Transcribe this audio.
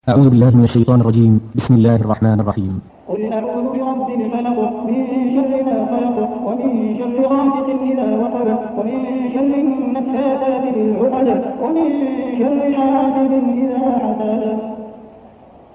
أعوذ بالله من الشيطان الرجيم. بسم الله الرحمن الرحيم. قل أعوذ برب الفلق من شر ما خلق ومن شر غاسق إذا وقب ومن شر النفاثات في العقد ومن شر حاسد إذا حسد.